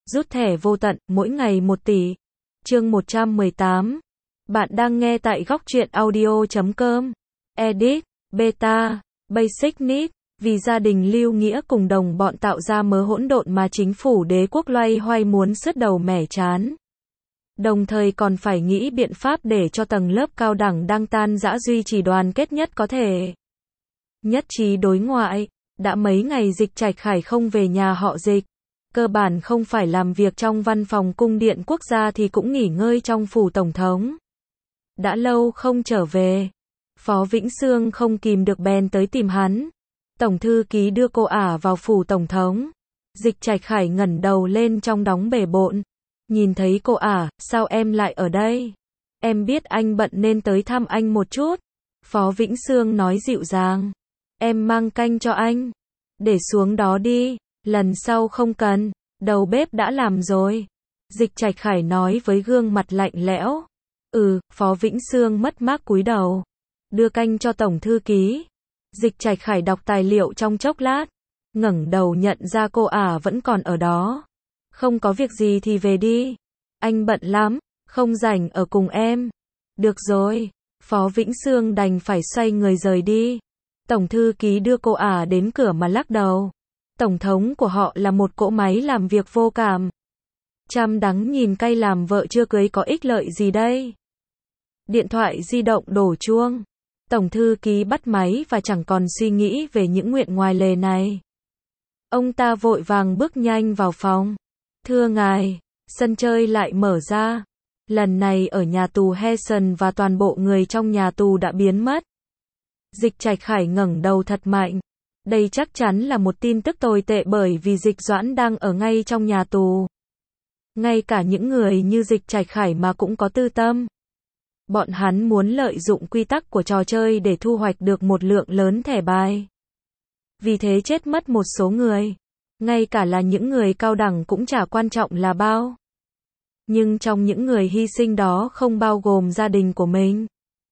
Rút thẻ vô tận, mỗi ngày 1 tỷ. Chương 118. Bạn đang nghe tại góc truyện audio.com. Edit, Beta, Basic Need. Vì gia đình Lưu Nghĩa cùng đồng bọn tạo ra mớ hỗn độn mà chính phủ đế quốc loay hoay muốn sứt đầu mẻ trán. Đồng thời còn phải nghĩ biện pháp để cho tầng lớp cao đẳng đang tan rã duy trì đoàn kết nhất có thể. Nhất trí đối ngoại, đã mấy ngày Dịch Trạch Khải không về nhà họ Dịch. Cơ bản không phải làm việc trong văn phòng cung điện quốc gia thì cũng nghỉ ngơi trong phủ tổng thống. Đã lâu không trở về. Phó Vĩnh Sương không kìm được bèn tới tìm hắn. Tổng thư ký đưa cô ả vào phủ tổng thống. Dịch Trạch Khải ngẩng đầu lên trong đóng bề bộn. Nhìn thấy cô ả, sao em lại ở đây? Em biết anh bận nên tới thăm anh một chút. Phó Vĩnh Sương nói dịu dàng. Em mang canh cho anh. Để xuống đó đi. Lần sau không cần, đầu bếp đã làm rồi. Dịch Trạch Khải nói với gương mặt lạnh lẽo. Phó Vĩnh Sương mất mát cúi đầu. Đưa canh cho tổng thư ký. Dịch Trạch Khải đọc tài liệu trong chốc lát. Ngẩng đầu nhận ra cô ả vẫn còn ở đó. Không có việc gì thì về đi. Anh bận lắm, không rảnh ở cùng em. Được rồi, Phó Vĩnh Sương đành phải xoay người rời đi. Tổng thư ký đưa cô ả đến cửa mà lắc đầu. Tổng thống của họ là một cỗ máy làm việc vô cảm. Trăm đắng nhìn cay làm vợ chưa cưới có ích lợi gì đây. Điện thoại di động đổ chuông. Tổng thư ký bắt máy và chẳng còn suy nghĩ về những nguyện ngoài lề này. Ông ta vội vàng bước nhanh vào phòng. Thưa ngài, sân chơi lại mở ra. Lần này ở nhà tù Hessen và toàn bộ người trong nhà tù đã biến mất. Dịch Trạch Khải ngẩng đầu thật mạnh. Đây chắc chắn là một tin tức tồi tệ bởi vì Dịch Doãn đang ở ngay trong nhà tù. Ngay cả những người như Dịch Trạch Khải mà cũng có tư tâm. Bọn hắn muốn lợi dụng quy tắc của trò chơi để thu hoạch được một lượng lớn thẻ bài. Vì thế chết mất một số người. Ngay cả là những người cao đẳng cũng chả quan trọng là bao. Nhưng trong những người hy sinh đó không bao gồm gia đình của mình.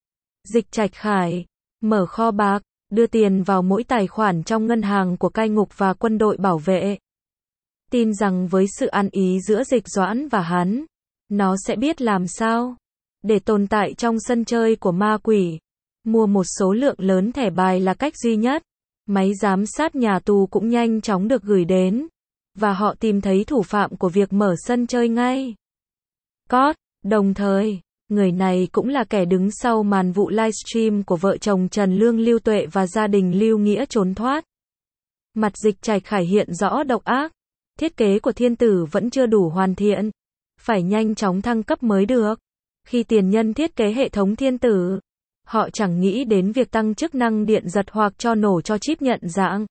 Dịch Trạch Khải mở kho bạc, đưa tiền vào mỗi tài khoản trong ngân hàng của cai ngục và quân đội bảo vệ. Tin rằng với sự ăn ý giữa Dịch Doãn và hắn, nó sẽ biết làm sao để tồn tại trong sân chơi của ma quỷ. Mua một số lượng lớn thẻ bài là cách duy nhất. Máy giám sát nhà tù cũng nhanh chóng được gửi đến. Và họ tìm thấy thủ phạm của việc mở sân chơi ngay. Đồng thời, người này cũng là kẻ đứng sau màn vụ livestream của vợ chồng Trần Lương Lưu Tuệ và gia đình Lưu Nghĩa trốn thoát. Mặt Dịch Trạch Khải hiện rõ độc ác. Thiết kế của thiên tử vẫn chưa đủ hoàn thiện. Phải nhanh chóng thăng cấp mới được. Khi tiền nhân thiết kế hệ thống thiên tử, họ chẳng nghĩ đến việc tăng chức năng điện giật hoặc cho nổ cho chip nhận dạng.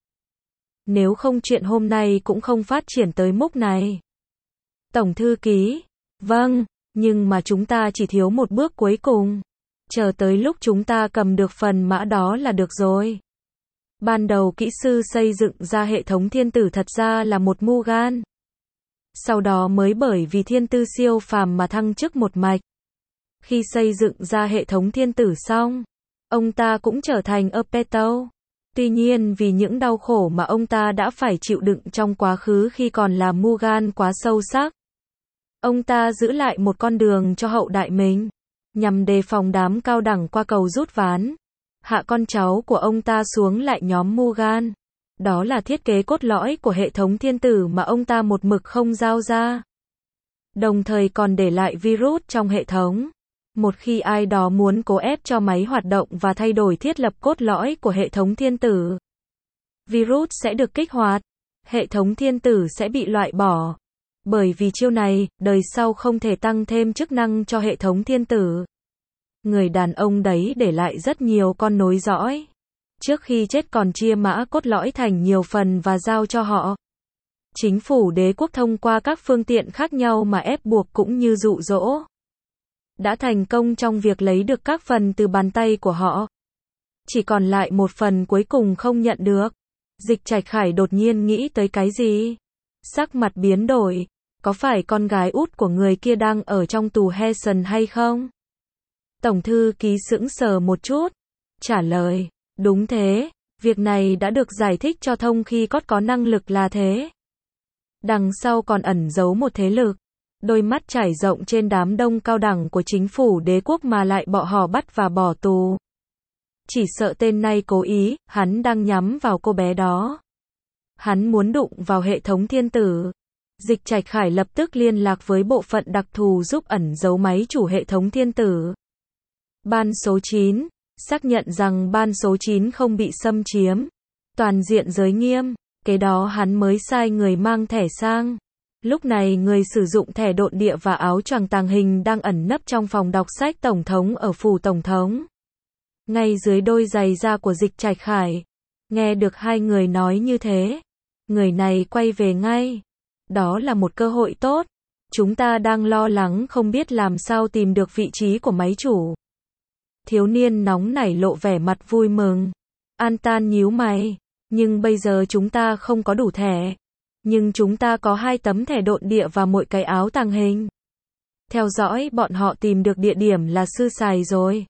Nếu không chuyện hôm nay cũng không phát triển tới mức này. Tổng thư ký, vâng, nhưng mà chúng ta chỉ thiếu một bước cuối cùng. Chờ tới lúc chúng ta cầm được phần mã đó là được rồi. Ban đầu kỹ sư xây dựng ra hệ thống thiên tử thật ra là một mưu gan. Sau đó mới bởi vì thiên tư siêu phàm mà thăng chức một mạch. Khi xây dựng ra hệ thống thiên tử xong, ông ta cũng trở thành Apeto. Tuy nhiên vì những đau khổ mà ông ta đã phải chịu đựng trong quá khứ khi còn là Mugan quá sâu sắc, ông ta giữ lại một con đường cho hậu đại mình, nhằm đề phòng đám cao đẳng qua cầu rút ván, hạ con cháu của ông ta xuống lại nhóm Mugan. Đó là thiết kế cốt lõi của hệ thống thiên tử mà ông ta một mực không giao ra. Đồng thời còn để lại virus trong hệ thống. Một khi ai đó muốn cố ép cho máy hoạt động và thay đổi thiết lập cốt lõi của hệ thống thiên tử, virus sẽ được kích hoạt, hệ thống thiên tử sẽ bị loại bỏ. Bởi vì chiêu này, đời sau không thể tăng thêm chức năng cho hệ thống thiên tử. Người đàn ông đấy để lại rất nhiều con nối dõi. Trước khi chết còn chia mã cốt lõi thành nhiều phần và giao cho họ. Chính phủ đế quốc thông qua các phương tiện khác nhau mà ép buộc cũng như dụ dỗ. Đã thành công trong việc lấy được các phần từ bàn tay của họ. Chỉ còn lại một phần cuối cùng không nhận được. Dịch Trạch Khải đột nhiên nghĩ tới cái gì? Sắc mặt biến đổi. Có phải con gái út của người kia đang ở trong tù Hessen hay không? Tổng thư ký sững sờ một chút. Trả lời, đúng thế. Việc này đã được giải thích cho thông khi có năng lực là thế. Đằng sau còn ẩn giấu một thế lực. Đôi mắt trải rộng trên đám đông cao đẳng của chính phủ đế quốc mà lại bỏ họ bắt và bỏ tù. Chỉ sợ tên này cố ý, hắn đang nhắm vào cô bé đó. Hắn muốn đụng vào hệ thống thiên tử. Dịch Trạch Khải lập tức liên lạc với bộ phận đặc thù giúp ẩn giấu máy chủ hệ thống thiên tử. Ban số 9, xác nhận rằng ban số 9 không bị xâm chiếm. Toàn diện giới nghiêm, kế đó hắn mới sai người mang thẻ sang. Lúc này người sử dụng thẻ độn địa và áo choàng tàng hình đang ẩn nấp trong phòng đọc sách tổng thống ở phủ tổng thống. Ngay dưới đôi giày da của Dịch Trạch Khải. Nghe được hai người nói như thế, người này quay về ngay. Đó là một cơ hội tốt. Chúng ta đang lo lắng không biết làm sao tìm được vị trí của máy chủ. Thiếu niên nóng nảy lộ vẻ mặt vui mừng. An nhíu mày. Nhưng bây giờ chúng ta không có đủ thẻ. Nhưng chúng ta có 2 tấm thẻ độn địa và mỗi cái áo tàng hình. Theo dõi bọn họ tìm được địa điểm là sư sài rồi.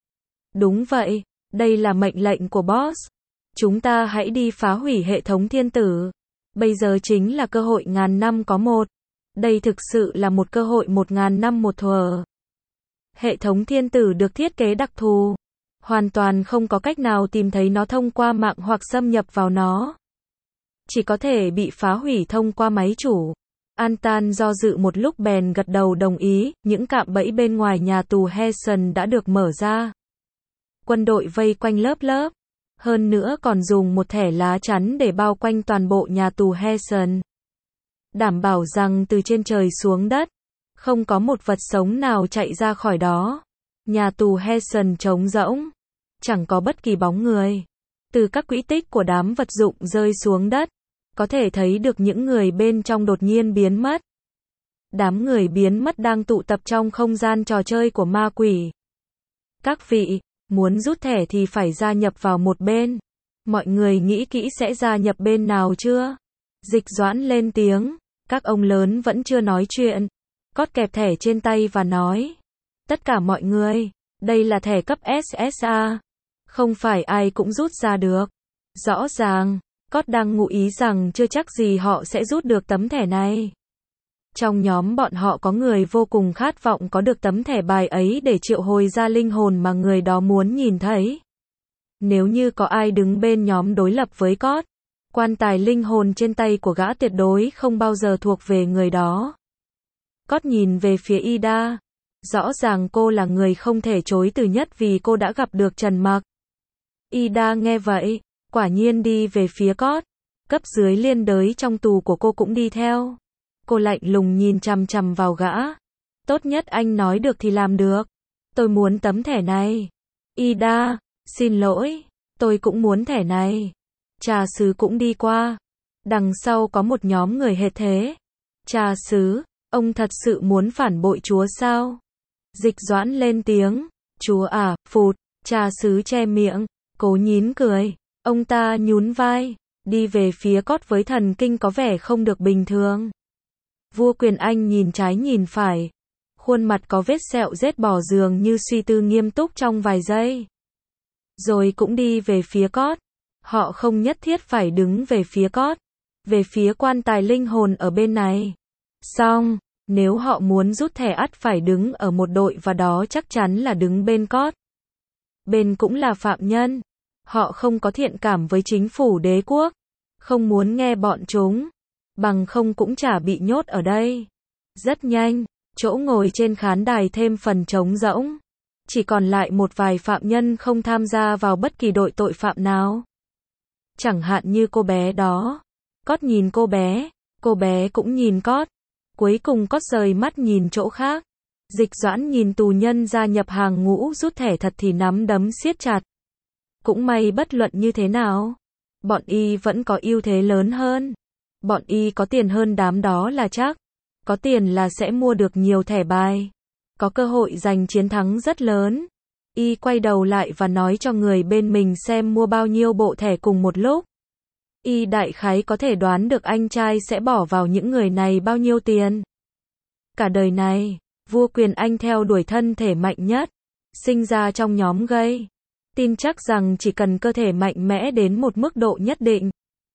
Đúng vậy, đây là mệnh lệnh của boss. Chúng ta hãy đi phá hủy hệ thống thiên tử. Bây giờ chính là cơ hội ngàn năm có một. Đây thực sự là một cơ hội 1000 năm một thuở. Hệ thống thiên tử được thiết kế đặc thù. Hoàn toàn không có cách nào tìm thấy nó thông qua mạng hoặc xâm nhập vào nó. Chỉ có thể bị phá hủy thông qua máy chủ. An do dự một lúc bèn gật đầu đồng ý, những cạm bẫy bên ngoài nhà tù Hessen đã được mở ra. Quân đội vây quanh lớp. Hơn nữa còn dùng một thẻ lá chắn để bao quanh toàn bộ nhà tù Hessen. Đảm bảo rằng từ trên trời xuống đất, không có một vật sống nào chạy ra khỏi đó. Nhà tù Hessen trống rỗng, chẳng có bất kỳ bóng người. Từ các quỹ tích của đám vật dụng rơi xuống đất, có thể thấy được những người bên trong đột nhiên biến mất. Đám người biến mất đang tụ tập trong không gian trò chơi của ma quỷ. Các vị, muốn rút thẻ thì phải gia nhập vào một bên. Mọi người nghĩ kỹ sẽ gia nhập bên nào chưa? Dịch Doãn lên tiếng. Các ông lớn vẫn chưa nói chuyện. Cót kẹp thẻ trên tay và nói. Tất cả mọi người, đây là thẻ cấp SSA. Không phải ai cũng rút ra được. Rõ ràng, Cót đang ngụ ý rằng chưa chắc gì họ sẽ rút được tấm thẻ này. Trong nhóm bọn họ có người vô cùng khát vọng có được tấm thẻ bài ấy để triệu hồi ra linh hồn mà người đó muốn nhìn thấy. Nếu như có ai đứng bên nhóm đối lập với Cót, quan tài linh hồn trên tay của gã tuyệt đối không bao giờ thuộc về người đó. Cót nhìn về phía Ida. Rõ ràng cô là người không thể chối từ nhất vì cô đã gặp được Trần Mặc. Ida nghe vậy, quả nhiên đi về phía Cót. Cấp dưới liên đới trong tù của cô cũng đi theo. Cô lạnh lùng nhìn chằm chằm vào gã. Tốt nhất anh nói được thì làm được. Tôi muốn tấm thẻ này. Ida, xin lỗi, tôi cũng muốn thẻ này. Trà sứ cũng đi qua. Đằng sau có một nhóm người hệt thế. Trà sứ, ông thật sự muốn phản bội chúa sao? Dịch Doãn lên tiếng. Chúa à, phụt. Trà sứ che miệng, cố nín cười. Ông ta nhún vai, đi về phía Cót với thần kinh có vẻ không được bình thường. Vua Quyền Anh nhìn trái nhìn phải. Khuôn mặt có vết sẹo rết bò dường như suy tư nghiêm túc trong vài giây. Rồi cũng đi về phía Cót. Họ không nhất thiết phải đứng về phía Cót. Về phía quan tài linh hồn ở bên này. Xong, nếu họ muốn rút thẻ ắt phải đứng ở một đội và đó chắc chắn là đứng bên Cót. Bên cũng là phạm nhân. Họ không có thiện cảm với chính phủ đế quốc. Không muốn nghe bọn chúng. Bằng không cũng chả bị nhốt ở đây. Rất nhanh, chỗ ngồi trên khán đài thêm phần trống rỗng. Chỉ còn lại một vài phạm nhân không tham gia vào bất kỳ đội tội phạm nào. Chẳng hạn như cô bé đó. Cót nhìn cô bé cũng nhìn Cót. Cuối cùng Cót rời mắt nhìn chỗ khác. Dịch Doãn nhìn tù nhân gia nhập hàng ngũ rút thẻ thật thì nắm đấm siết chặt. Cũng may bất luận như thế nào, bọn y vẫn có ưu thế lớn hơn. Bọn y có tiền hơn đám đó là chắc. Có tiền là sẽ mua được nhiều thẻ bài. Có cơ hội giành chiến thắng rất lớn. Y quay đầu lại và nói cho người bên mình xem mua bao nhiêu bộ thẻ cùng một lúc. Y đại khái có thể đoán được anh trai sẽ bỏ vào những người này bao nhiêu tiền. Cả đời này, vua Quyền Anh theo đuổi thân thể mạnh nhất. Sinh ra trong nhóm gay. Tin chắc rằng chỉ cần cơ thể mạnh mẽ đến một mức độ nhất định,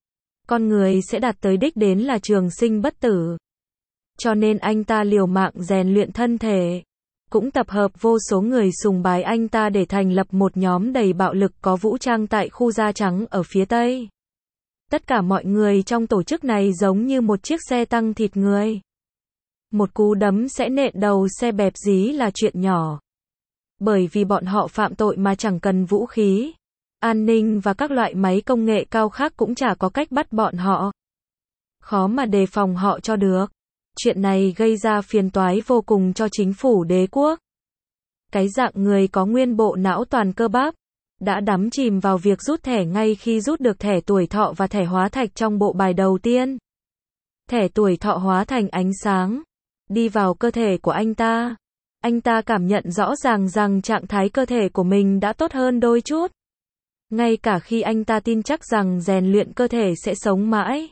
con người sẽ đạt tới đích đến là trường sinh bất tử. Cho nên anh ta liều mạng rèn luyện thân thể, cũng tập hợp vô số người sùng bái anh ta để thành lập một nhóm đầy bạo lực có vũ trang tại khu Da Trắng ở phía Tây. Tất cả mọi người trong tổ chức này giống như một chiếc xe tăng thịt người. Một cú đấm sẽ nện đầu xe bẹp dí là chuyện nhỏ. Bởi vì bọn họ phạm tội mà chẳng cần vũ khí, an ninh và các loại máy công nghệ cao khác cũng chả có cách bắt bọn họ. Khó mà đề phòng họ cho được. Chuyện này gây ra phiền toái vô cùng cho chính phủ đế quốc. Cái dạng người có nguyên bộ não toàn cơ bắp, đã đắm chìm vào việc rút thẻ ngay khi rút được thẻ tuổi thọ và thẻ hóa thạch trong bộ bài đầu tiên. Thẻ tuổi thọ hóa thành ánh sáng, đi vào cơ thể của anh ta. Anh ta cảm nhận rõ ràng rằng trạng thái cơ thể của mình đã tốt hơn đôi chút. Ngay cả khi anh ta tin chắc rằng rèn luyện cơ thể sẽ sống mãi.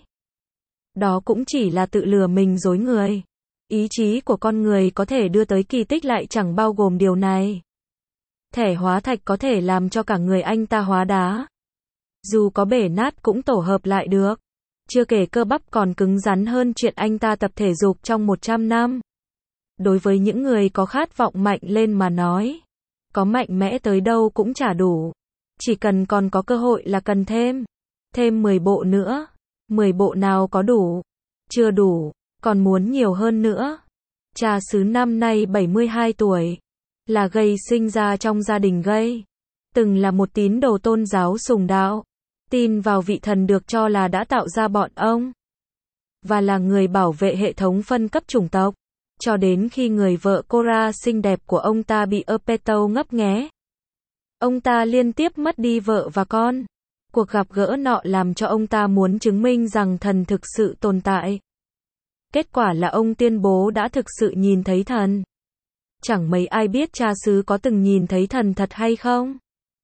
Đó cũng chỉ là tự lừa mình dối người. Ý chí của con người có thể đưa tới kỳ tích lại chẳng bao gồm điều này. Thẻ hóa thạch có thể làm cho cả người anh ta hóa đá. Dù có bể nát cũng tổ hợp lại được. Chưa kể cơ bắp còn cứng rắn hơn chuyện anh ta tập thể dục trong 100 năm. Đối với những người có khát vọng mạnh lên mà nói, có mạnh mẽ tới đâu cũng chả đủ. Chỉ cần còn có cơ hội là cần thêm. Thêm 10 bộ nữa. 10 bộ nào có đủ? Chưa đủ, còn muốn nhiều hơn nữa. Cha xứ năm nay 72 tuổi. Là gay sinh ra trong gia đình gay. Từng là một tín đồ tôn giáo sùng đạo. Tin vào vị thần được cho là đã tạo ra bọn ông. Và là người bảo vệ hệ thống phân cấp chủng tộc. Cho đến khi người vợ Cora xinh đẹp của ông ta bị Epeto ngấp nghé. Ông ta liên tiếp mất đi vợ và con. Cuộc gặp gỡ nọ làm cho ông ta muốn chứng minh rằng thần thực sự tồn tại. Kết quả là ông tuyên bố đã thực sự nhìn thấy thần. Chẳng mấy ai biết cha xứ có từng nhìn thấy thần thật hay không.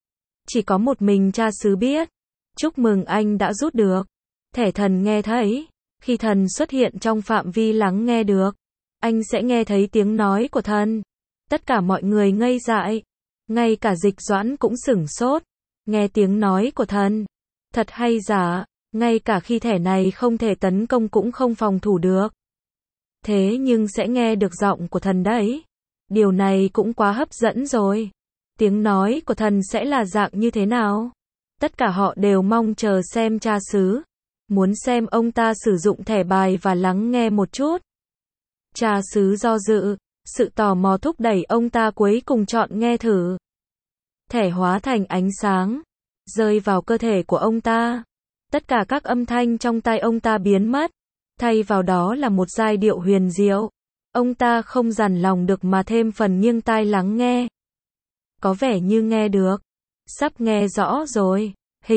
Chỉ có một mình cha xứ biết. Chúc mừng anh đã rút được thẻ thần nghe thấy. Khi thần xuất hiện trong phạm vi lắng nghe được, anh sẽ nghe thấy tiếng nói của thần. Tất cả mọi người ngây dại. Ngay cả Dịch Doãn cũng sửng sốt. Nghe tiếng nói của thần. Thật hay giả, ngay cả khi thẻ này không thể tấn công cũng không phòng thủ được. Thế nhưng sẽ nghe được giọng của thần đấy. Điều này cũng quá hấp dẫn rồi. Tiếng nói của thần sẽ là dạng như thế nào? Tất cả họ đều mong chờ xem cha xứ. Muốn xem ông ta sử dụng thẻ bài và lắng nghe một chút. Cha xứ do dự. Sự tò mò thúc đẩy ông ta cuối cùng chọn nghe thử. Thẻ hóa thành ánh sáng, rơi vào cơ thể của ông ta. Tất cả các âm thanh trong tai ông ta biến mất. Thay vào đó là một giai điệu huyền diệu. Ông ta không dằn lòng được mà thêm phần nghiêng tai lắng nghe. Có vẻ như nghe được. Sắp nghe rõ rồi.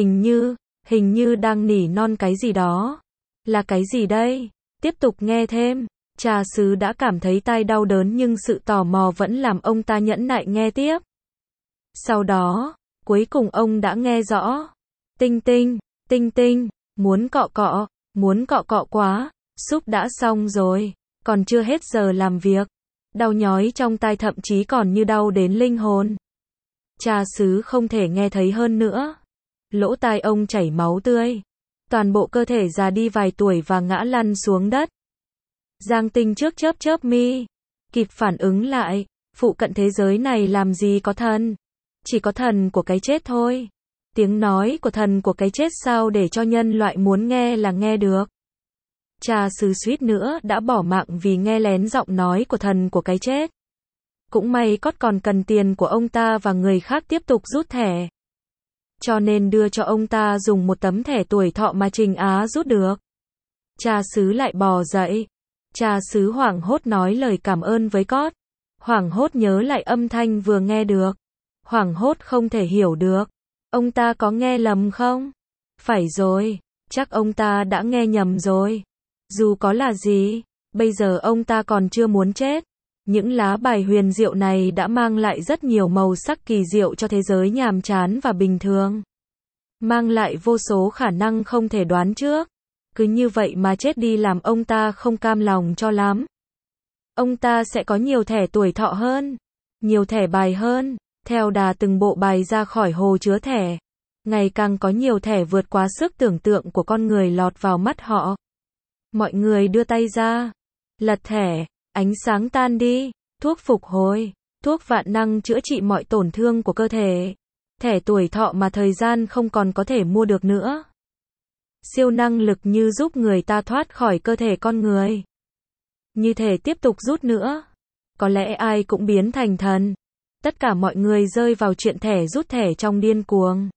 Hình như đang nỉ non cái gì đó. Là cái gì đây? Tiếp tục nghe thêm. Cha xứ đã cảm thấy tai đau đớn nhưng sự tò mò vẫn làm ông ta nhẫn nại nghe tiếp. Sau đó, cuối cùng ông đã nghe rõ. Tinh tinh, tinh tinh, muốn cọ cọ quá, súp đã xong rồi, còn chưa hết giờ làm việc. Đau nhói trong tai thậm chí còn như đau đến linh hồn. Cha xứ không thể nghe thấy hơn nữa. Lỗ tai ông chảy máu tươi. Toàn bộ cơ thể già đi vài tuổi và ngã lăn xuống đất. Giang Tinh trước chớp mi. Kịp phản ứng lại. Phụ cận thế giới này làm gì có thần. Chỉ có thần của cái chết thôi. Tiếng nói của thần của cái chết sao để cho nhân loại muốn nghe là nghe được. Cha xứ suýt nữa đã bỏ mạng vì nghe lén giọng nói của thần của cái chết. Cũng may Cót còn cần tiền của ông ta và người khác tiếp tục rút thẻ. Cho nên đưa cho ông ta dùng một tấm thẻ tuổi thọ mà Trình Á rút được. Cha xứ lại bò dậy. Cha xứ hoảng hốt nói lời cảm ơn với Cót. Hoảng hốt nhớ lại âm thanh vừa nghe được. Hoảng hốt không thể hiểu được. Ông ta có nghe lầm không? Phải rồi, chắc ông ta đã nghe nhầm rồi. Dù có là gì, bây giờ ông ta còn chưa muốn chết. Những lá bài huyền diệu này đã mang lại rất nhiều màu sắc kỳ diệu cho thế giới nhàm chán và bình thường. Mang lại vô số khả năng không thể đoán trước. Cứ như vậy mà chết đi làm ông ta không cam lòng cho lắm. Ông ta sẽ có nhiều thẻ tuổi thọ hơn, nhiều thẻ bài hơn. Theo đà từng bộ bài ra khỏi hồ chứa thẻ. Ngày càng có nhiều thẻ vượt quá sức tưởng tượng của con người lọt vào mắt họ. Mọi người đưa tay ra, lật thẻ, ánh sáng tan đi, thuốc phục hồi, thuốc vạn năng chữa trị mọi tổn thương của cơ thể, thẻ tuổi thọ mà thời gian không còn có thể mua được nữa. Siêu năng lực như giúp người ta thoát khỏi cơ thể con người. Như thể tiếp tục rút nữa. Có lẽ ai cũng biến thành thần. Tất cả mọi người rơi vào chuyện thẻ rút thẻ trong điên cuồng.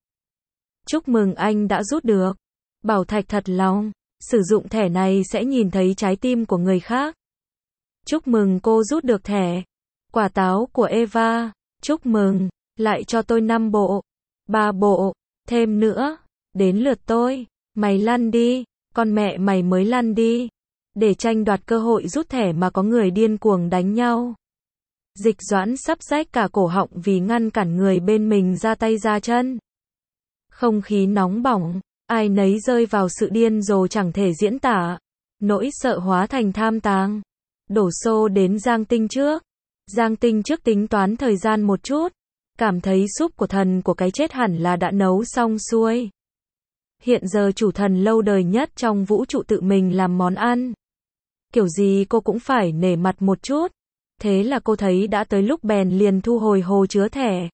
Chúc mừng anh đã rút được. Bảo Thạch thật lòng. Sử dụng thẻ này sẽ nhìn thấy trái tim của người khác. Chúc mừng cô rút được thẻ. Quả táo của Eva. Chúc mừng. Lại cho tôi 5 bộ. 3 bộ. Thêm nữa. Đến lượt tôi. Mày lăn đi. Con mẹ mày mới lăn đi. Để tranh đoạt cơ hội rút thẻ mà có người điên cuồng đánh nhau. Dịch Doãn sắp rách cả cổ họng vì ngăn cản người bên mình ra tay ra chân. Không khí nóng bỏng, ai nấy rơi vào sự điên rồ chẳng thể diễn tả. Nỗi sợ hóa thành tham tàng. Đổ xô đến Giang Tinh trước. Giang Tinh trước tính toán thời gian một chút. Cảm thấy súp của thần của cái chết hẳn là đã nấu xong xuôi. Hiện giờ chủ thần lâu đời nhất trong vũ trụ tự mình làm món ăn. Kiểu gì cô cũng phải nể mặt một chút. Thế là cô thấy đã tới lúc bèn liền thu hồi hồ chứa thẻ.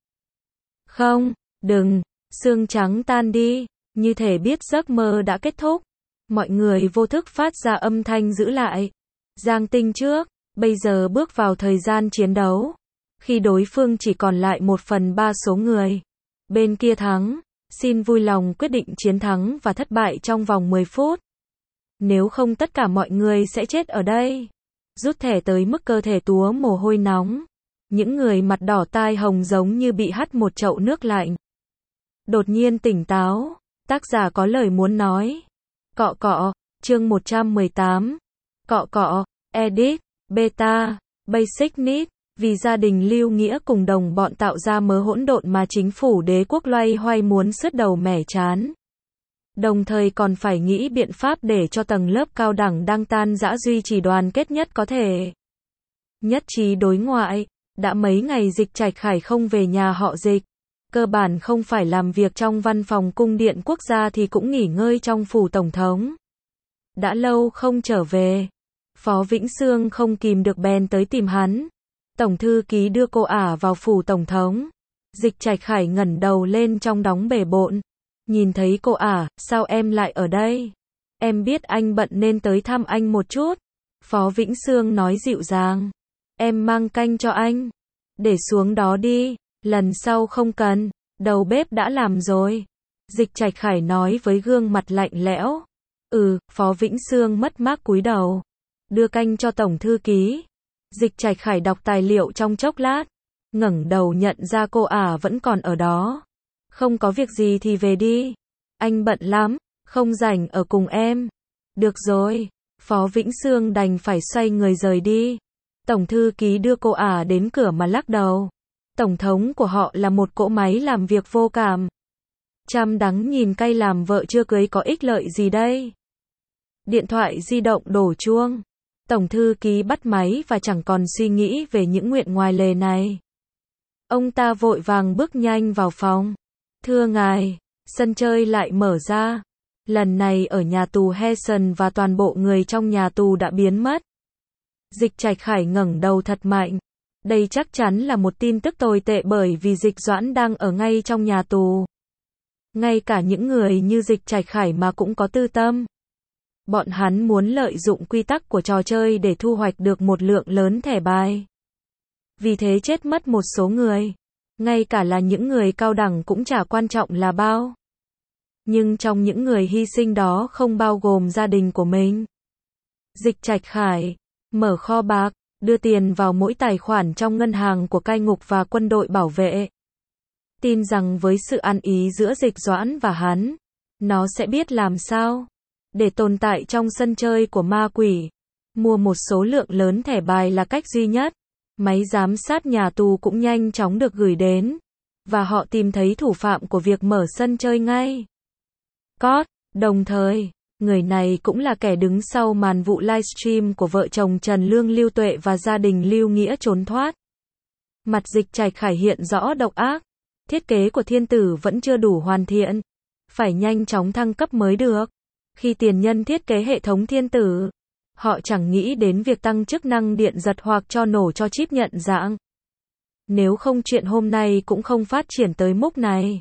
Không, đừng, xương trắng tan đi, như thể biết giấc mơ đã kết thúc. Mọi người vô thức phát ra âm thanh giữ lại. Giang Tinh trước, bây giờ bước vào thời gian chiến đấu. Khi đối phương chỉ còn lại 1/3 số người. Bên kia thắng, xin vui lòng quyết định chiến thắng và thất bại trong vòng 10 phút. Nếu không tất cả mọi người sẽ chết ở đây. Rút thẻ tới mức cơ thể túa mồ hôi nóng. Những người mặt đỏ tai hồng giống như bị hắt một chậu nước lạnh. Đột nhiên tỉnh táo, tác giả có lời muốn nói. Cọ cọ, chương 118. Cọ cọ, edit, beta, basic need. Vì gia đình Lưu Nghĩa cùng đồng bọn tạo ra mớ hỗn độn mà chính phủ đế quốc loay hoay muốn sứt đầu mẻ chán. Đồng thời còn phải nghĩ biện pháp để cho tầng lớp cao đẳng đang tan rã duy trì đoàn kết nhất có thể. Nhất trí đối ngoại, đã mấy ngày Dịch Trạch Khải không về nhà họ Dịch. Cơ bản không phải làm việc trong văn phòng cung điện quốc gia thì cũng nghỉ ngơi trong phủ tổng thống. Đã lâu không trở về. Phó Vĩnh Sương không kìm được bèn tới tìm hắn. Tổng thư ký đưa cô ả vào phủ tổng thống. Dịch Trạch Khải ngẩng đầu lên trong đống bề bộn. Nhìn thấy cô ả, sao em lại ở đây? Em biết anh bận nên tới thăm anh một chút. Phó Vĩnh Sương nói dịu dàng. Em mang canh cho anh. Để xuống đó đi, lần sau không cần, đầu bếp đã làm rồi. Dịch Trạch Khải nói với gương mặt lạnh lẽo. Phó Vĩnh Sương mất mát cúi đầu. Đưa canh cho tổng thư ký. Dịch Trạch Khải đọc tài liệu trong chốc lát. Ngẩng đầu nhận ra cô ả vẫn còn ở đó. Không có việc gì thì về đi. Anh bận lắm, không rảnh ở cùng em. Được rồi. Phó Vĩnh Sương đành phải xoay người rời đi. Tổng thư ký đưa cô ả đến cửa mà lắc đầu. Tổng thống của họ là một cỗ máy làm việc vô cảm. Chăm đắng nhìn cay làm vợ chưa cưới có ích lợi gì đây. Điện thoại di động đổ chuông. Tổng thư ký bắt máy và chẳng còn suy nghĩ về những nguyện ngoài lề này. Ông ta vội vàng bước nhanh vào phòng. Thưa ngài, sân chơi lại mở ra. Lần này ở nhà tù Hessen và toàn bộ người trong nhà tù đã biến mất. Dịch Trạch Khải ngẩng đầu thật mạnh. Đây chắc chắn là một tin tức tồi tệ bởi vì Dịch Doãn đang ở ngay trong nhà tù. Ngay cả những người như Dịch Trạch Khải mà cũng có tư tâm. Bọn hắn muốn lợi dụng quy tắc của trò chơi để thu hoạch được một lượng lớn thẻ bài. Vì thế chết mất một số người. Ngay cả là những người cao đẳng cũng chả quan trọng là bao. Nhưng trong những người hy sinh đó không bao gồm gia đình của mình. Dịch Trạch Khải mở kho bạc, đưa tiền vào mỗi tài khoản trong ngân hàng của cai ngục và quân đội bảo vệ. Tin rằng với sự ăn ý giữa Dịch Doãn và hắn, nó sẽ biết làm sao để tồn tại trong sân chơi của ma quỷ. Mua một số lượng lớn thẻ bài là cách duy nhất. Máy giám sát nhà tù cũng nhanh chóng được gửi đến. Và họ tìm thấy thủ phạm của việc mở sân chơi ngay. Đồng thời, người này cũng là kẻ đứng sau màn vụ livestream của vợ chồng Trần Lương Lưu Tuệ và gia đình Lưu Nghĩa trốn thoát. Mặt Dịch Trạch Khải hiện rõ độc ác. Thiết kế của thiên tử vẫn chưa đủ hoàn thiện. Phải nhanh chóng thăng cấp mới được. Khi tiền nhân thiết kế hệ thống thiên tử, họ chẳng nghĩ đến việc tăng chức năng điện giật hoặc cho nổ cho chip nhận dạng. Nếu không chuyện hôm nay cũng không phát triển tới mức này.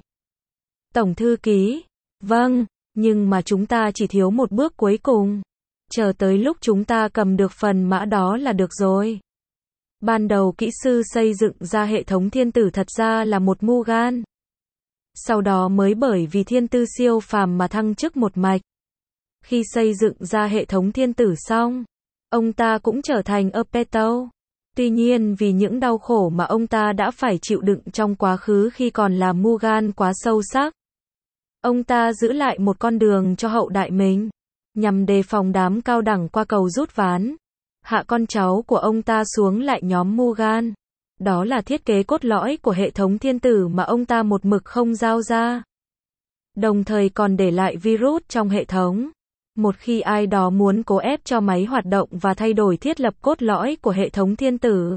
Tổng thư ký, vâng, nhưng mà chúng ta chỉ thiếu một bước cuối cùng. Chờ tới lúc chúng ta cầm được phần mã đó là được rồi. Ban đầu kỹ sư xây dựng ra hệ thống thiên tử thật ra là một Mugan. Sau đó mới bởi vì thiên tư siêu phàm mà thăng chức một mạch. Khi xây dựng ra hệ thống thiên tử xong, ông ta cũng trở thành Apeto. Tuy nhiên vì những đau khổ mà ông ta đã phải chịu đựng trong quá khứ khi còn là Mugan quá sâu sắc, ông ta giữ lại một con đường cho hậu đại mình, nhằm đề phòng đám cao đẳng qua cầu rút ván, hạ con cháu của ông ta xuống lại nhóm Mugan. Đó là thiết kế cốt lõi của hệ thống thiên tử mà ông ta một mực không giao ra. Đồng thời còn để lại virus trong hệ thống. Một khi ai đó muốn cố ép cho máy hoạt động và thay đổi thiết lập cốt lõi của hệ thống thiên tử,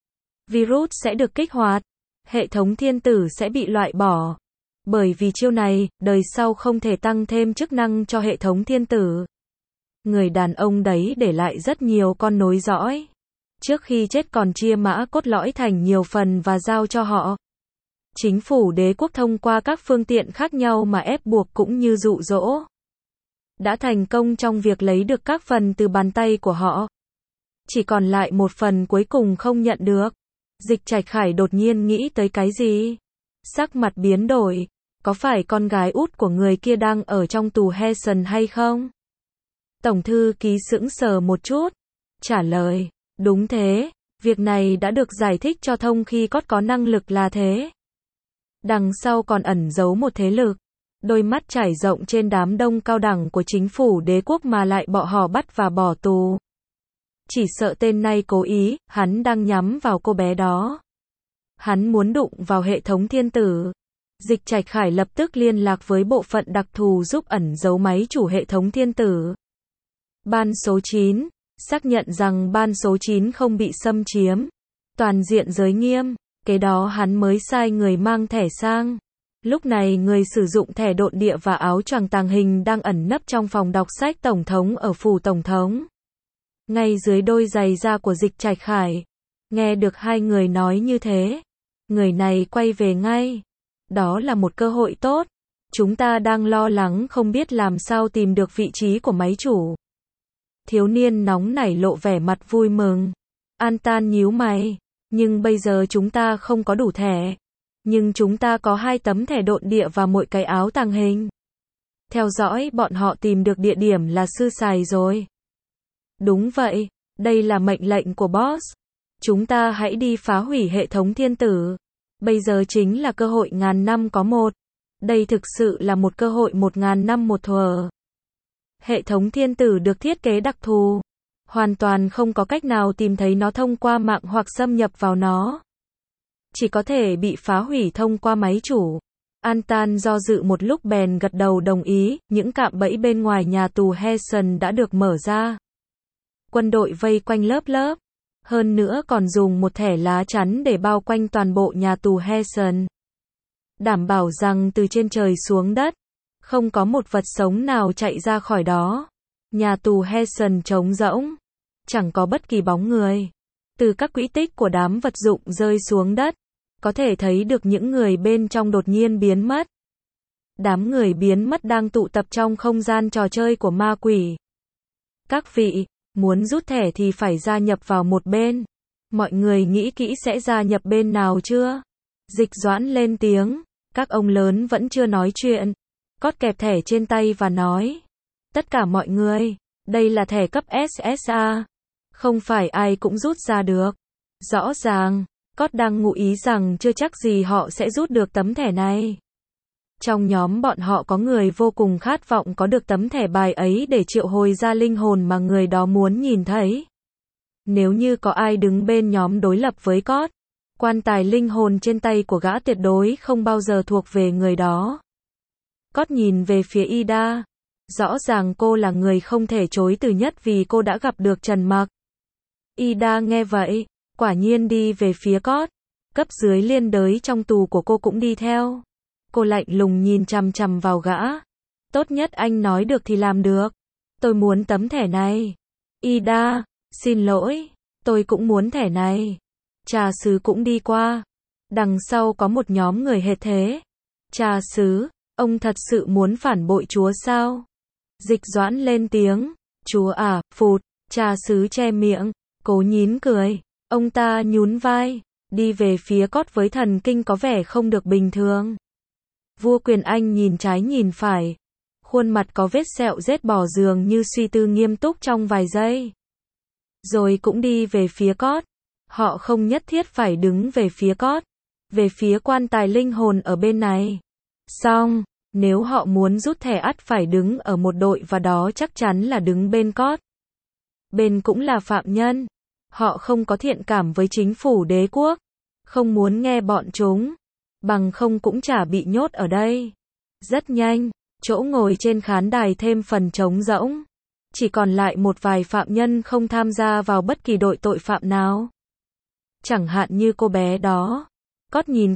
virus sẽ được kích hoạt, hệ thống thiên tử sẽ bị loại bỏ. Bởi vì chiêu này, đời sau không thể tăng thêm chức năng cho hệ thống thiên tử. Người đàn ông đấy để lại rất nhiều con nối dõi. Trước khi chết còn chia mã cốt lõi thành nhiều phần và giao cho họ. Chính phủ đế quốc thông qua các phương tiện khác nhau mà ép buộc cũng như dụ dỗ, đã thành công trong việc lấy được các phần từ bàn tay của họ. Chỉ còn lại một phần cuối cùng không nhận được. Dịch Trạch Khải đột nhiên nghĩ tới cái gì? Sắc mặt biến đổi. Có phải con gái út của người kia đang ở trong tù Hessen hay không? Tổng thư ký sững sờ một chút. Trả lời, đúng thế. Việc này đã được giải thích cho thông khi có năng lực là thế. Đằng sau còn ẩn giấu một thế lực. Đôi mắt trải rộng trên đám đông cao đẳng của chính phủ đế quốc mà lại bỏ họ bắt và bỏ tù. Chỉ sợ tên này cố ý, hắn đang nhắm vào cô bé đó. Hắn muốn đụng vào hệ thống thiên tử. Dịch Trạch Khải lập tức liên lạc với bộ phận đặc thù giúp ẩn giấu máy chủ hệ thống thiên tử. Ban số 9, xác nhận rằng ban số 9 không bị xâm chiếm. Toàn diện giới nghiêm, kế đó hắn mới sai người mang thẻ sang. Lúc này người sử dụng thẻ độn địa và áo choàng tàng hình đang ẩn nấp trong phòng đọc sách tổng thống ở phủ tổng thống. Ngay dưới đôi giày da của Dịch Trạch Khải. Nghe được hai người nói như thế, người này quay về ngay. Đó là một cơ hội tốt. Chúng ta đang lo lắng không biết làm sao tìm được vị trí của máy chủ. Thiếu niên nóng nảy lộ vẻ mặt vui mừng. Antan nhíu mày. Nhưng bây giờ chúng ta không có đủ thẻ. Nhưng chúng ta có 2 tấm thẻ độn địa và mỗi cái áo tàng hình. Theo dõi bọn họ tìm được địa điểm là sư sài rồi. Đúng vậy, đây là mệnh lệnh của boss. Chúng ta hãy đi phá hủy hệ thống thiên tử. Bây giờ chính là cơ hội ngàn năm có một. Đây thực sự là một cơ hội 1000 năm một thuở. Hệ thống thiên tử được thiết kế đặc thù. Hoàn toàn không có cách nào tìm thấy nó thông qua mạng hoặc xâm nhập vào nó. Chỉ có thể bị phá hủy thông qua máy chủ. Antan do dự một lúc bèn gật đầu đồng ý, những cạm bẫy bên ngoài nhà tù Hessen đã được mở ra. Quân đội vây quanh lớp lớp. Hơn nữa còn dùng một thẻ lá chắn để bao quanh toàn bộ nhà tù Hessen. Đảm bảo rằng từ trên trời xuống đất, không có một vật sống nào chạy ra khỏi đó. Nhà tù Hessen trống rỗng. Chẳng có bất kỳ bóng người. Từ các quỹ tích của đám vật dụng rơi xuống đất, có thể thấy được những người bên trong đột nhiên biến mất. Đám người biến mất đang tụ tập trong không gian trò chơi của ma quỷ. Các vị, muốn rút thẻ thì phải gia nhập vào một bên. Mọi người nghĩ kỹ sẽ gia nhập bên nào chưa? Dịch Doãn lên tiếng. Các ông lớn vẫn chưa nói chuyện. Cót kẹp thẻ trên tay và nói. Tất cả mọi người, đây là thẻ cấp SSA. Không phải ai cũng rút ra được. Rõ ràng, Cót đang ngụ ý rằng chưa chắc gì họ sẽ rút được tấm thẻ này. Trong nhóm bọn họ có người vô cùng khát vọng có được tấm thẻ bài ấy để triệu hồi ra linh hồn mà người đó muốn nhìn thấy. Nếu như có ai đứng bên nhóm đối lập với Cót, quan tài linh hồn trên tay của gã tuyệt đối không bao giờ thuộc về người đó. Cót nhìn về phía Ida. Rõ ràng cô là người không thể chối từ nhất vì cô đã gặp được Trần Mặc. Ida nghe vậy, quả nhiên đi về phía Cót. Cấp dưới liên đới trong tù của cô cũng đi theo. Cô lạnh lùng nhìn chằm chằm vào gã. Tốt nhất anh nói được thì làm được. Tôi muốn tấm thẻ này. Ida, xin lỗi, tôi cũng muốn thẻ này. Cha xứ cũng đi qua. Đằng sau có một nhóm người hệt thế. Cha xứ, ông thật sự muốn phản bội Chúa sao? Dịch Doãn lên tiếng. Chúa à, phụt, cha xứ che miệng, cố nín cười. Ông ta nhún vai, đi về phía cốt với thần kinh có vẻ không được bình thường. Vua Quyền Anh nhìn trái nhìn phải. Khuôn mặt có vết sẹo rết bò dường như suy tư nghiêm túc trong vài giây. Rồi cũng đi về phía cốt. Họ không nhất thiết phải đứng về phía cốt. Về phía quan tài linh hồn ở bên này. Xong, nếu họ muốn rút thẻ ắt phải đứng ở một đội và đó chắc chắn là đứng bên cốt. Bên cũng là phạm nhân. Họ không có thiện cảm với chính phủ đế quốc. Không muốn nghe bọn chúng. Bằng không cũng chả bị nhốt ở đây. Rất nhanh, chỗ ngồi trên khán đài thêm phần trống rỗng. Chỉ còn lại một vài phạm nhân không tham gia vào bất kỳ đội tội phạm nào. Chẳng hạn như cô bé đó. Cốt nhìn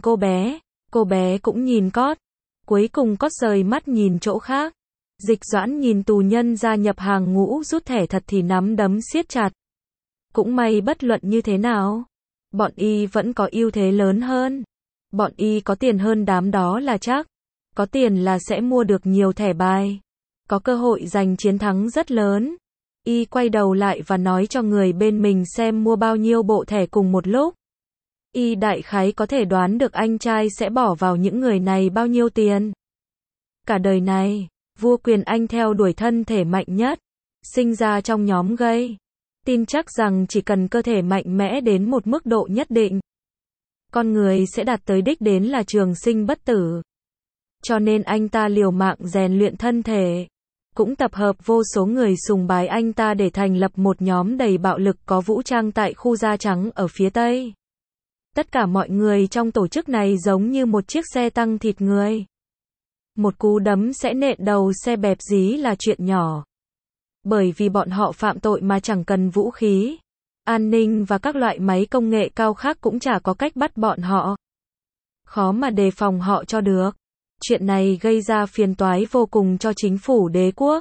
cô bé cũng nhìn Cốt. Cuối cùng Cốt rời mắt nhìn chỗ khác. Dịch Doãn nhìn tù nhân gia nhập hàng ngũ rút thẻ thật thì nắm đấm siết chặt. Cũng may bất luận như thế nào, bọn y vẫn có ưu thế lớn hơn. Bọn y có tiền hơn đám đó là chắc. Có tiền là sẽ mua được nhiều thẻ bài. Có cơ hội giành chiến thắng rất lớn. Y quay đầu lại và nói cho người bên mình xem mua bao nhiêu bộ thẻ cùng một lúc. Y đại khái có thể đoán được anh trai sẽ bỏ vào những người này bao nhiêu tiền. Cả đời này, vua Quyền Anh theo đuổi thân thể mạnh nhất. Sinh ra trong nhóm gay. Tin chắc rằng chỉ cần cơ thể mạnh mẽ đến một mức độ nhất định, con người sẽ đạt tới đích đến là trường sinh bất tử. Cho nên anh ta liều mạng rèn luyện thân thể. Cũng tập hợp vô số người sùng bái anh ta để thành lập một nhóm đầy bạo lực có vũ trang tại khu Da Trắng ở phía Tây. Tất cả mọi người trong tổ chức này giống như một chiếc xe tăng thịt người. Một cú đấm sẽ nện đầu xe bẹp dí là chuyện nhỏ. Bởi vì bọn họ phạm tội mà chẳng cần vũ khí, an ninh và các loại máy công nghệ cao khác cũng chả có cách bắt bọn họ. Khó mà đề phòng họ cho được. Chuyện này gây ra phiền toái vô cùng cho chính phủ đế quốc.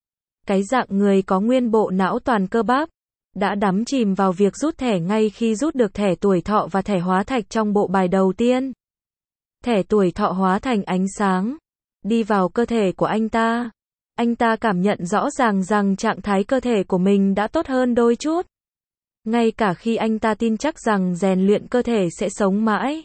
Cái dạng người có nguyên bộ não toàn cơ bắp, đã đắm chìm vào việc rút thẻ ngay khi rút được thẻ tuổi thọ và thẻ hóa thạch trong bộ bài đầu tiên. Thẻ tuổi thọ hóa thành ánh sáng, đi vào cơ thể của anh ta. Anh ta cảm nhận rõ ràng rằng trạng thái cơ thể của mình đã tốt hơn đôi chút. Ngay cả khi anh ta tin chắc rằng rèn luyện cơ thể sẽ sống mãi.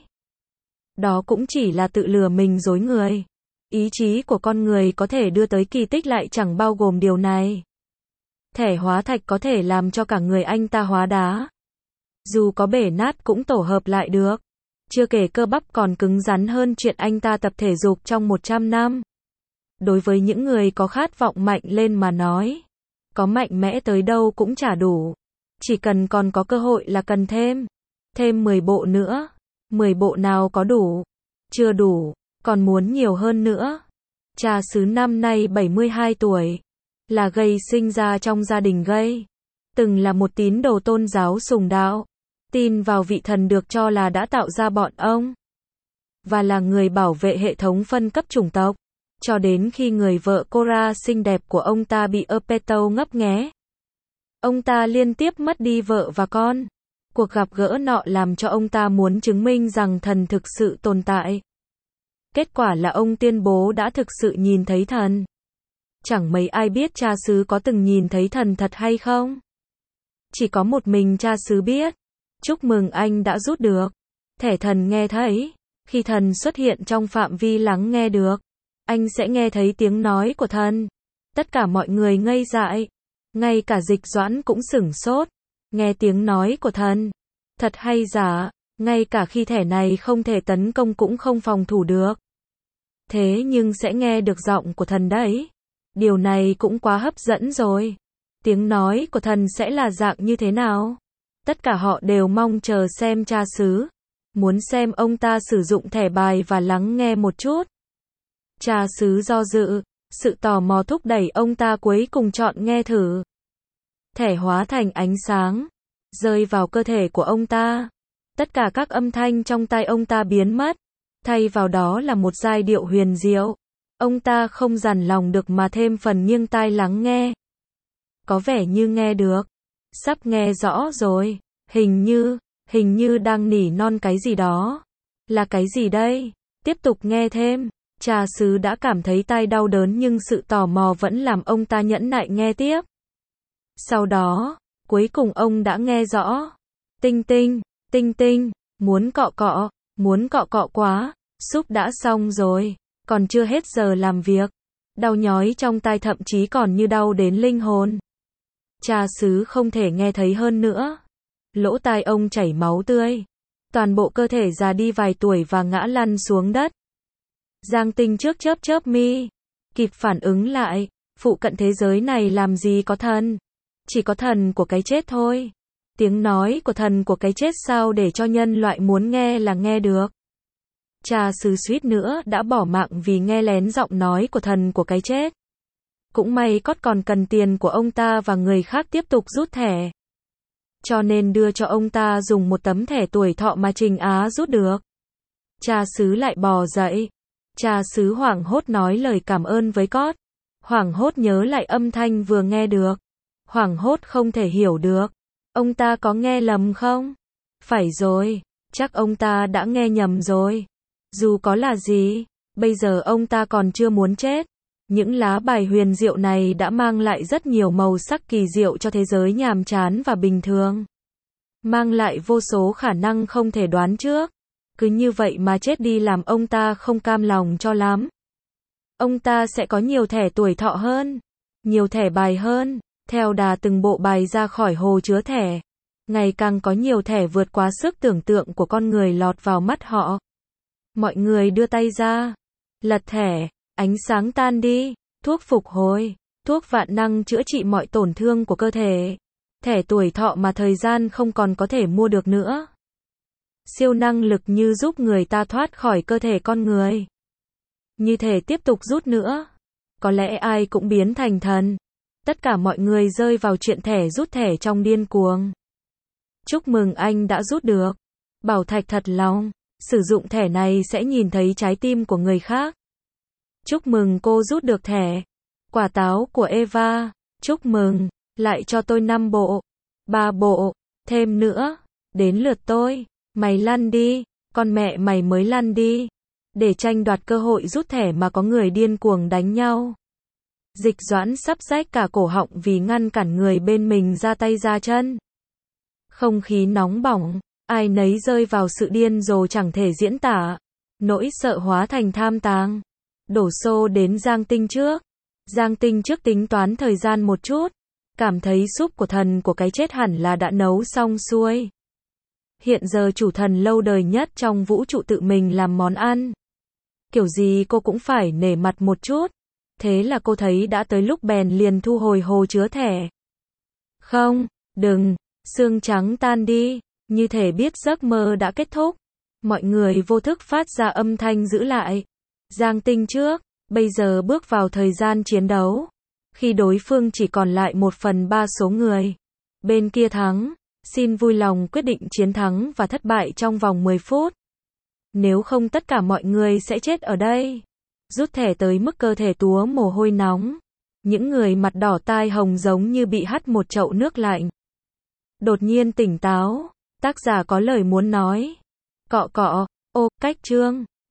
Đó cũng chỉ là tự lừa mình dối người. Ý chí của con người có thể đưa tới kỳ tích lại chẳng bao gồm điều này. Thẻ hóa thạch có thể làm cho cả người anh ta hóa đá. Dù có bể nát cũng tổ hợp lại được. Chưa kể cơ bắp còn cứng rắn hơn chuyện anh ta tập thể dục trong 100 năm. Đối với những người có khát vọng mạnh lên mà nói, có mạnh mẽ tới đâu cũng chả đủ. Chỉ cần còn có cơ hội là cần thêm. Thêm 10 bộ nữa. 10 bộ nào có đủ? Chưa đủ, còn muốn nhiều hơn nữa. Cha xứ năm nay 72 tuổi. Là gay sinh ra trong gia đình gay. Từng là một tín đồ tôn giáo sùng đạo. Tin vào vị thần được cho là đã tạo ra bọn ông. Và là người bảo vệ hệ thống phân cấp chủng tộc. Cho đến khi người vợ Cora xinh đẹp của ông ta bị Epeto ngấp nghé. Ông ta liên tiếp mất đi vợ và con. Cuộc gặp gỡ nọ làm cho ông ta muốn chứng minh rằng thần thực sự tồn tại. Kết quả là ông tuyên bố đã thực sự nhìn thấy thần. Chẳng mấy ai biết cha xứ có từng nhìn thấy thần thật hay không. Chỉ có một mình cha xứ biết. Chúc mừng anh đã rút được thẻ thần nghe thấy. Khi thần xuất hiện trong phạm vi lắng nghe được, anh sẽ nghe thấy tiếng nói của thần. Tất cả mọi người ngây dại. Ngay cả Dịch Doãn cũng sửng sốt. Nghe tiếng nói của thần. Thật hay giả, ngay cả khi thẻ này không thể tấn công cũng không phòng thủ được. Thế nhưng sẽ nghe được giọng của thần đấy. Điều này cũng quá hấp dẫn rồi. Tiếng nói của thần sẽ là dạng như thế nào? Tất cả họ đều mong chờ xem cha xứ. Muốn xem ông ta sử dụng thẻ bài và lắng nghe một chút. Cha xứ do dự, sự tò mò thúc đẩy ông ta cuối cùng chọn nghe thử. Thẻ hóa thành ánh sáng, rơi vào cơ thể của ông ta. Tất cả các âm thanh trong tai ông ta biến mất, thay vào đó là một giai điệu huyền diệu. Ông ta không dằn lòng được mà thêm phần nghiêng tai lắng nghe. Có vẻ như nghe được. Sắp nghe rõ rồi. Hình như đang nỉ non cái gì đó. Là cái gì đây? Tiếp tục nghe thêm. Cha xứ đã cảm thấy tai đau đớn nhưng sự tò mò vẫn làm ông ta nhẫn nại nghe tiếp. Sau đó, cuối cùng ông đã nghe rõ. Tinh tinh, tinh tinh, muốn cọ cọ quá, súp đã xong rồi, còn chưa hết giờ làm việc. Đau nhói trong tai thậm chí còn như đau đến linh hồn. Cha xứ không thể nghe thấy hơn nữa. Lỗ tai ông chảy máu tươi. Toàn bộ cơ thể già đi vài tuổi và ngã lăn xuống đất. Giang Tinh trước chớp mi, kịp phản ứng lại, phụ cận thế giới này làm gì có thần, chỉ có thần của cái chết thôi. Tiếng nói của thần của cái chết sao để cho nhân loại muốn nghe là nghe được. Cha xứ suýt nữa đã bỏ mạng vì nghe lén giọng nói của thần của cái chết. Cũng may Cót còn cần tiền của ông ta và người khác tiếp tục rút thẻ. Cho nên đưa cho ông ta dùng một tấm thẻ tuổi thọ mà Trình Á rút được. Cha xứ lại bò dậy. Cha xứ hoảng hốt nói lời cảm ơn với Cót. Hoảng hốt nhớ lại âm thanh vừa nghe được. Hoảng hốt không thể hiểu được. Ông ta có nghe lầm không? Phải rồi, chắc ông ta đã nghe nhầm rồi. Dù có là gì, bây giờ ông ta còn chưa muốn chết. Những lá bài huyền diệu này đã mang lại rất nhiều màu sắc kỳ diệu cho thế giới nhàm chán và bình thường. Mang lại vô số khả năng không thể đoán trước. Cứ như vậy mà chết đi làm ông ta không cam lòng cho lắm. Ông ta sẽ có nhiều thẻ tuổi thọ hơn, nhiều thẻ bài hơn, theo đà từng bộ bài ra khỏi hồ chứa thẻ. Ngày càng có nhiều thẻ vượt quá sức tưởng tượng của con người lọt vào mắt họ. Mọi người đưa tay ra, lật thẻ, ánh sáng tan đi, thuốc phục hồi, thuốc vạn năng chữa trị mọi tổn thương của cơ thể. Thẻ tuổi thọ mà thời gian không còn có thể mua được nữa. Siêu năng lực như giúp người ta thoát khỏi cơ thể con người. Như thể tiếp tục rút nữa. Có lẽ ai cũng biến thành thần. Tất cả mọi người rơi vào chuyện thẻ rút thẻ trong điên cuồng. Chúc mừng anh đã rút được. Bảo Thạch thật lòng. Sử dụng thẻ này sẽ nhìn thấy trái tim của người khác. Chúc mừng cô rút được thẻ. Quả táo của Eva. Chúc mừng. Lại cho tôi 5 bộ. 3 bộ. Thêm nữa. Đến lượt tôi. Mày lăn đi. Con mẹ mày mới lăn đi. Để tranh đoạt cơ hội rút thẻ mà có người điên cuồng đánh nhau. Dịch Doãn sắp rách cả cổ họng vì ngăn cản người bên mình ra tay ra chân. Không khí nóng bỏng, ai nấy rơi vào sự điên rồ chẳng thể diễn tả. Nỗi sợ hóa thành tham tàng. Đổ xô đến Giang Tinh trước. Giang Tinh trước tính toán thời gian một chút. Cảm thấy súp của thần của cái chết hẳn là đã nấu xong xuôi. Hiện giờ chủ thần lâu đời nhất trong vũ trụ tự mình làm món ăn. Kiểu gì cô cũng phải nể mặt một chút. Thế là cô thấy đã tới lúc bèn liền thu hồi hồ chứa thẻ. Không, đừng, xương trắng tan đi, như thể biết giấc mơ đã kết thúc. Mọi người vô thức phát ra âm thanh giữ lại. Giang Tinh trước, bây giờ bước vào thời gian chiến đấu. Khi đối phương chỉ còn lại 1/3 số người. Bên kia thắng, xin vui lòng quyết định chiến thắng và thất bại trong vòng 10 phút. Nếu không tất cả mọi người sẽ chết ở đây. Rút thẻ tới mức cơ thể túa mồ hôi nóng. Những người mặt đỏ tai hồng giống như bị hắt một chậu nước lạnh. Đột nhiên tỉnh táo, tác giả có lời muốn nói. Cọ cọ, ô, cách chương.